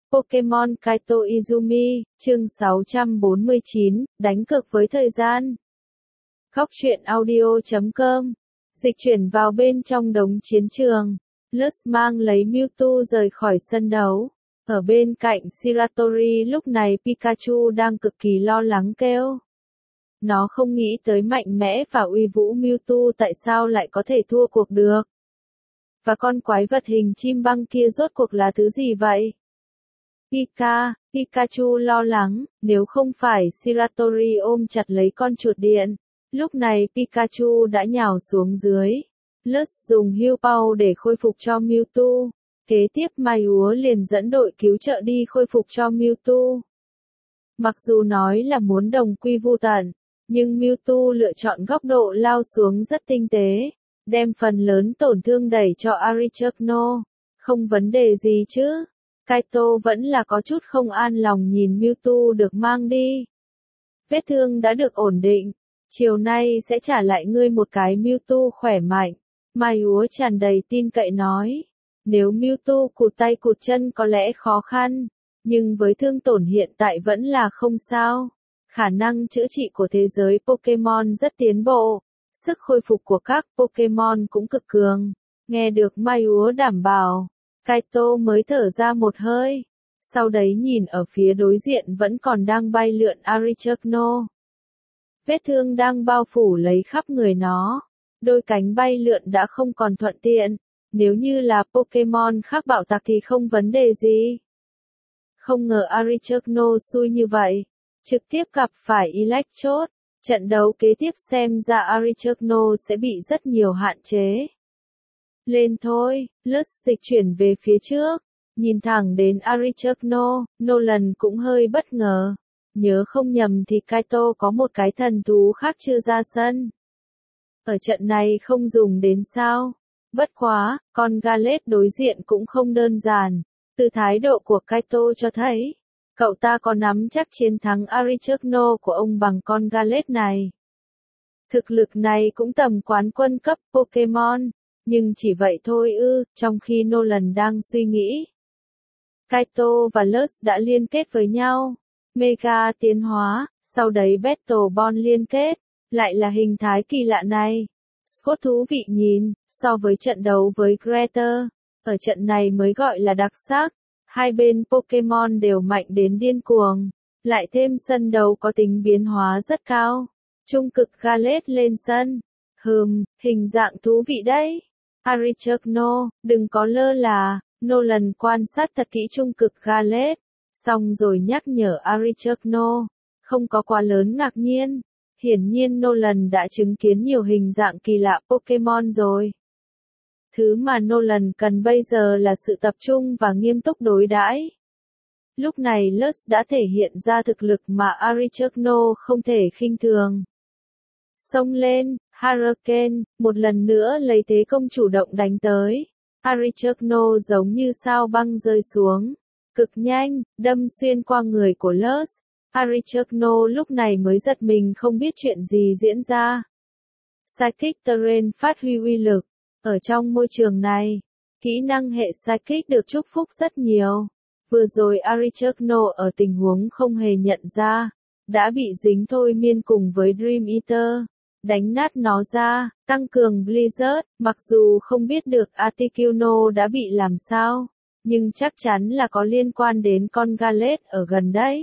Pokemon Kaito Izumi, chương 649, đánh cược với thời gian. Góc truyện audio.com. Dịch chuyển vào bên trong đống chiến trường. Lutz mang lấy Mewtwo rời khỏi sân đấu. Ở bên cạnh Shiratori lúc này Pikachu đang cực kỳ lo lắng kêu. Nó không nghĩ tới mạnh mẽ và uy vũ Mewtwo tại sao lại có thể thua cuộc được. Và con quái vật hình chim băng kia rốt cuộc là thứ gì vậy? Pikachu lo lắng, nếu không phải Shiratori ôm chặt lấy con chuột điện. Lúc này Pikachu đã nhào xuống dưới. Lutz dùng Heal Power để khôi phục cho Mewtwo. Kế tiếp Mai Úa liền dẫn đội cứu trợ đi khôi phục cho Mewtwo. Mặc dù nói là muốn đồng quy vu tận, nhưng Mewtwo lựa chọn góc độ lao xuống rất tinh tế, đem phần lớn tổn thương đẩy cho Articuno. Không vấn đề gì chứ. Kaito vẫn là có chút không an lòng nhìn Mewtwo được mang đi. Vết thương đã được ổn định, chiều nay sẽ trả lại ngươi một cái Mewtwo khỏe mạnh. Mai Úa tràn đầy tin cậy nói. Nếu Mewtwo cụt tay cụt chân có lẽ khó khăn, nhưng với thương tổn hiện tại vẫn là không sao. Khả năng chữa trị của thế giới Pokemon rất tiến bộ, sức khôi phục của các Pokemon cũng cực cường. Nghe được Mai Úa đảm bảo, Kaito mới thở ra một hơi. Sau đấy nhìn ở phía đối diện vẫn còn đang bay lượn Articuno. Vết thương đang bao phủ lấy khắp người nó. Đôi cánh bay lượn đã không còn thuận tiện. Nếu như là Pokemon khác bạo tạc thì không vấn đề gì. Không ngờ Articuno xui như vậy. Trực tiếp gặp phải Electrode. Trận đấu kế tiếp xem ra Articuno sẽ bị rất nhiều hạn chế. Lên thôi, Lutz dịch chuyển về phía trước. Nhìn thẳng đến Articuno, Nolan cũng hơi bất ngờ. Nhớ không nhầm thì Kaito có một cái thần thú khác chưa ra sân. Ở trận này không dùng đến sao? Bất quá, con Gallet đối diện cũng không đơn giản. Từ thái độ của Kaito cho thấy, cậu ta có nắm chắc chiến thắng Articuno của ông bằng con Gallet này. Thực lực này cũng tầm quán quân cấp Pokemon, nhưng chỉ vậy thôi ư, trong khi Nolan đang suy nghĩ. Kaito và Lutz đã liên kết với nhau. Mega tiến hóa, sau đấy Battle Bond liên kết, lại là hình thái kỳ lạ này. Scott thú vị nhìn, so với trận đấu với Greater, ở trận này mới gọi là đặc sắc. Hai bên Pokemon đều mạnh đến điên cuồng, lại thêm sân đấu có tính biến hóa rất cao. Trung cực Gallet lên sân. Hình dạng thú vị đấy. Articuno, đừng có lơ là. Nolan quan sát thật kỹ trung cực Gallet, xong rồi nhắc nhở Articuno, không có quá lớn ngạc nhiên. Hiển nhiên Nolan đã chứng kiến nhiều hình dạng kỳ lạ Pokemon rồi. Thứ mà Nolan cần bây giờ là sự tập trung và nghiêm túc đối đãi. Lúc này Lutz đã thể hiện ra thực lực mà Articuno không thể khinh thường. Xông lên, Hurricane, một lần nữa lấy thế công chủ động đánh tới. Articuno giống như sao băng rơi xuống. Cực nhanh, đâm xuyên qua người của Lutz. Articuno lúc này mới giật mình không biết chuyện gì diễn ra. Psychic Terrain phát huy uy lực. Ở trong môi trường này, kỹ năng hệ Psychic được chúc phúc rất nhiều. Vừa rồi Articuno ở tình huống không hề nhận ra, đã bị dính thôi miên cùng với Dream Eater. Đánh nát nó ra, tăng cường Blizzard, mặc dù không biết được Articuno đã bị làm sao, nhưng chắc chắn là có liên quan đến con Gallet ở gần đấy.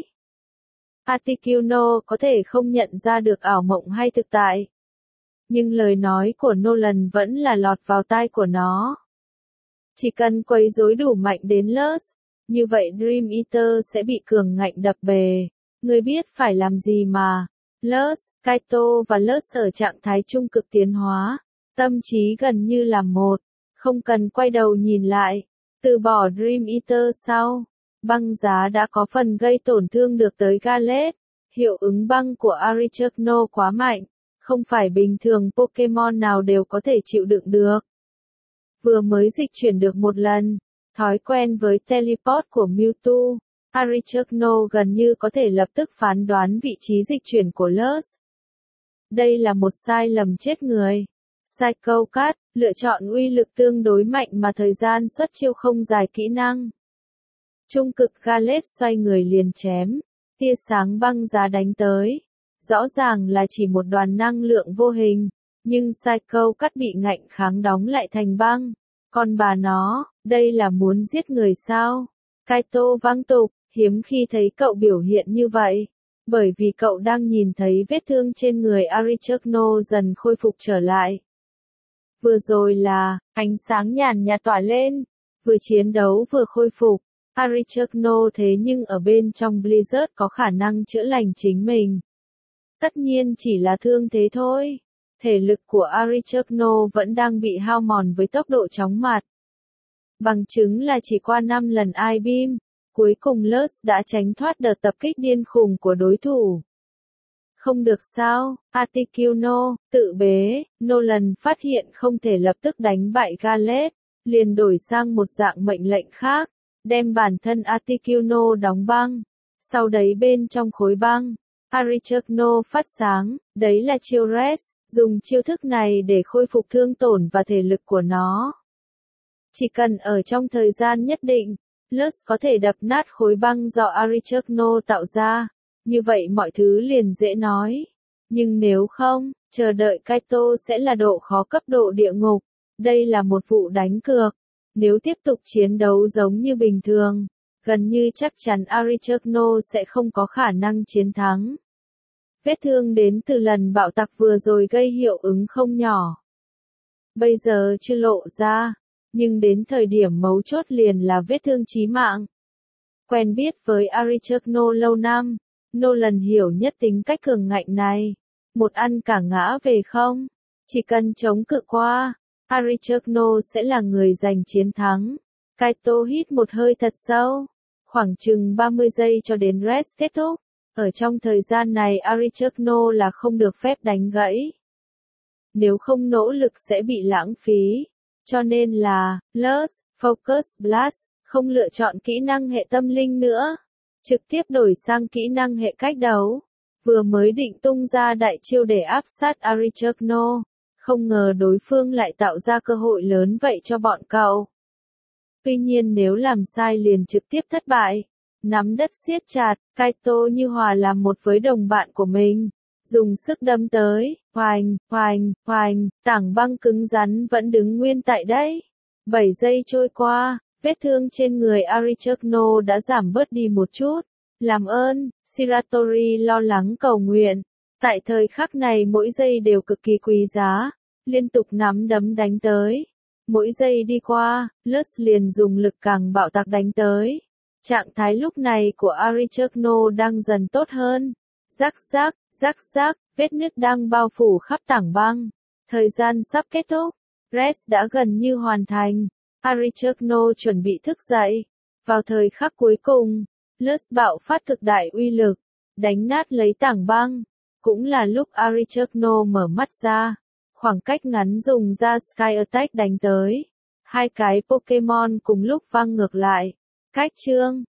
Articuno có thể không nhận ra được ảo mộng hay thực tại. Nhưng lời nói của Nolan vẫn là lọt vào tai của nó. Chỉ cần quấy rối đủ mạnh đến Lutz, như vậy Dream Eater sẽ bị cường ngạnh đập bề. Ngươi biết phải làm gì mà. Lutz, Kaito và Lutz ở trạng thái trung cực tiến hóa. Tâm trí gần như là một. Không cần quay đầu nhìn lại. Từ bỏ Dream Eater sau. Băng giá đã có phần gây tổn thương được tới Gallet. Hiệu ứng băng của Articuno quá mạnh. Không phải bình thường Pokemon nào đều có thể chịu đựng được. Vừa mới dịch chuyển được một lần. Thói quen với teleport của Mewtwo. Articuno gần như có thể lập tức phán đoán vị trí dịch chuyển của Lutz. Đây là một sai lầm chết người. Psycho Cut, lựa chọn uy lực tương đối mạnh mà thời gian xuất chiêu không dài kỹ năng. Trung cực Gallade xoay người liền chém, tia sáng băng giá đánh tới. Rõ ràng là chỉ một đoàn năng lượng vô hình, nhưng Psycho cắt bị ngạnh kháng đóng lại thành băng. Con bà nó, đây là muốn giết người sao? Kaito vang tục, hiếm khi thấy cậu biểu hiện như vậy. Bởi vì cậu đang nhìn thấy vết thương trên người Arachno dần khôi phục trở lại. Vừa rồi là, ánh sáng nhàn nhạt tỏa lên, vừa chiến đấu vừa khôi phục. Arachno thế nhưng ở bên trong Blizzard có khả năng chữa lành chính mình. Tất nhiên chỉ là thương thế thôi. Thể lực của Arachno vẫn đang bị hao mòn với tốc độ chóng mặt. Bằng chứng là chỉ qua 5 lần I-beam, cuối cùng Lutz đã tránh thoát đợt tập kích điên khùng của đối thủ. Không được sao, Articuno, tự bế, Nolan phát hiện không thể lập tức đánh bại Gallade, liền đổi sang một dạng mệnh lệnh khác, đem bản thân Articuno đóng băng. Sau đấy bên trong khối băng, Arachno phát sáng, đấy là chiêu Rest, dùng chiêu thức này để khôi phục thương tổn và thể lực của nó. Chỉ cần ở trong thời gian nhất định, Lutz có thể đập nát khối băng do Arachno tạo ra, như vậy mọi thứ liền dễ nói. Nhưng nếu không, chờ đợi Kaito sẽ là độ khó cấp độ địa ngục. Đây là một vụ đánh cược. Nếu tiếp tục chiến đấu giống như bình thường, gần như chắc chắn Arachno sẽ không có khả năng chiến thắng. Vết thương đến từ lần bạo tạc vừa rồi gây hiệu ứng không nhỏ. Bây giờ chưa lộ ra, nhưng đến thời điểm mấu chốt liền là vết thương chí mạng. Quen biết với Arachno lâu năm, Nolan hiểu nhất tính cách cường ngạnh này. Một ăn cả ngã về không, chỉ cần chống cự qua, Arachno sẽ là người giành chiến thắng. Kaito hít một hơi thật sâu, khoảng chừng 30 giây cho đến rest kết thúc. Ở trong thời gian này Arachno là không được phép đánh gãy. Nếu không nỗ lực sẽ bị lãng phí. Cho nên là, Lutz, Focus Blast, không lựa chọn kỹ năng hệ tâm linh nữa. Trực tiếp đổi sang kỹ năng hệ cách đấu. Vừa mới định tung ra đại chiêu để áp sát Arachno, không ngờ đối phương lại tạo ra cơ hội lớn vậy cho bọn cậu. Tuy nhiên nếu làm sai liền trực tiếp thất bại. Nắm đất siết chặt, Kaito như hòa làm một với đồng bạn của mình. Dùng sức đâm tới, hoành, hoành, hoành, tảng băng cứng rắn vẫn đứng nguyên tại đấy. 7 giây trôi qua, vết thương trên người Arachno đã giảm bớt đi một chút. Làm ơn, Shiratori lo lắng cầu nguyện. Tại thời khắc này mỗi giây đều cực kỳ quý giá. Liên tục nắm đấm đánh tới. Mỗi giây đi qua, Lutz liền dùng lực càng bạo tạc đánh tới. Trạng thái lúc này của Arachno đang dần tốt hơn. Rắc rắc, rắc rắc, vết nứt đang bao phủ khắp tảng băng. Thời gian sắp kết thúc. Rest đã gần như hoàn thành. Arachno chuẩn bị thức dậy. Vào thời khắc cuối cùng, Lutz bạo phát cực đại uy lực, đánh nát lấy tảng băng. Cũng là lúc Arachno mở mắt ra. Khoảng cách ngắn dùng ra Sky Attack đánh tới. Hai cái Pokemon cùng lúc văng ngược lại. Cách chương